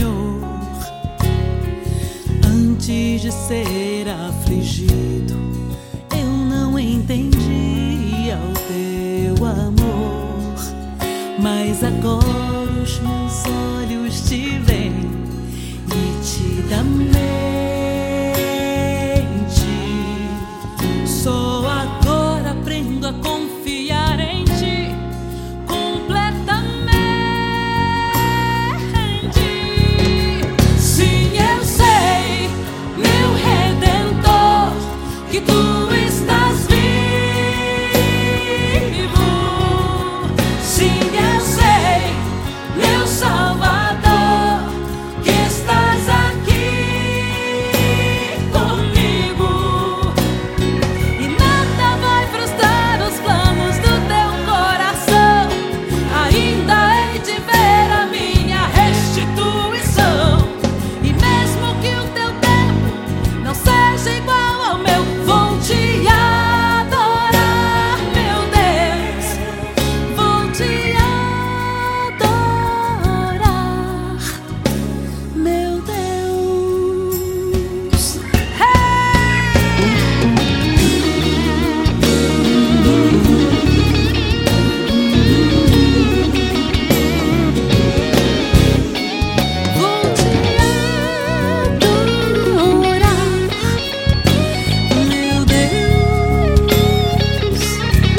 Senhor. Antes de ser afligido, eu não entendia o teu amor, mas agora os meus olhos te veem nitidamente. Só agora aprendo a confiar em ti completamente. Sim, eu sei, meu Redentor, que tu estás vivo. Sim, eu sei, meu Salvador, que estás aqui comigo. E nada vai frustrar os planos do teu coração. Ainda hei de ver a minha restituição. E mesmo que o teu tempo não seja igual ao meu, vou te adorar, meu Deus. Vou te adorar, meu Deus. Vou te adorar, meu Deus.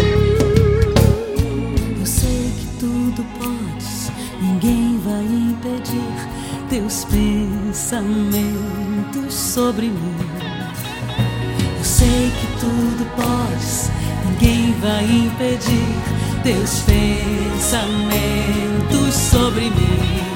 Eu sei que tudo podes, ninguém vai impedir teus pensamentos sobre mim. Eu sei que tudo podes, ninguém vai impedir teus pensamentos sobre mim.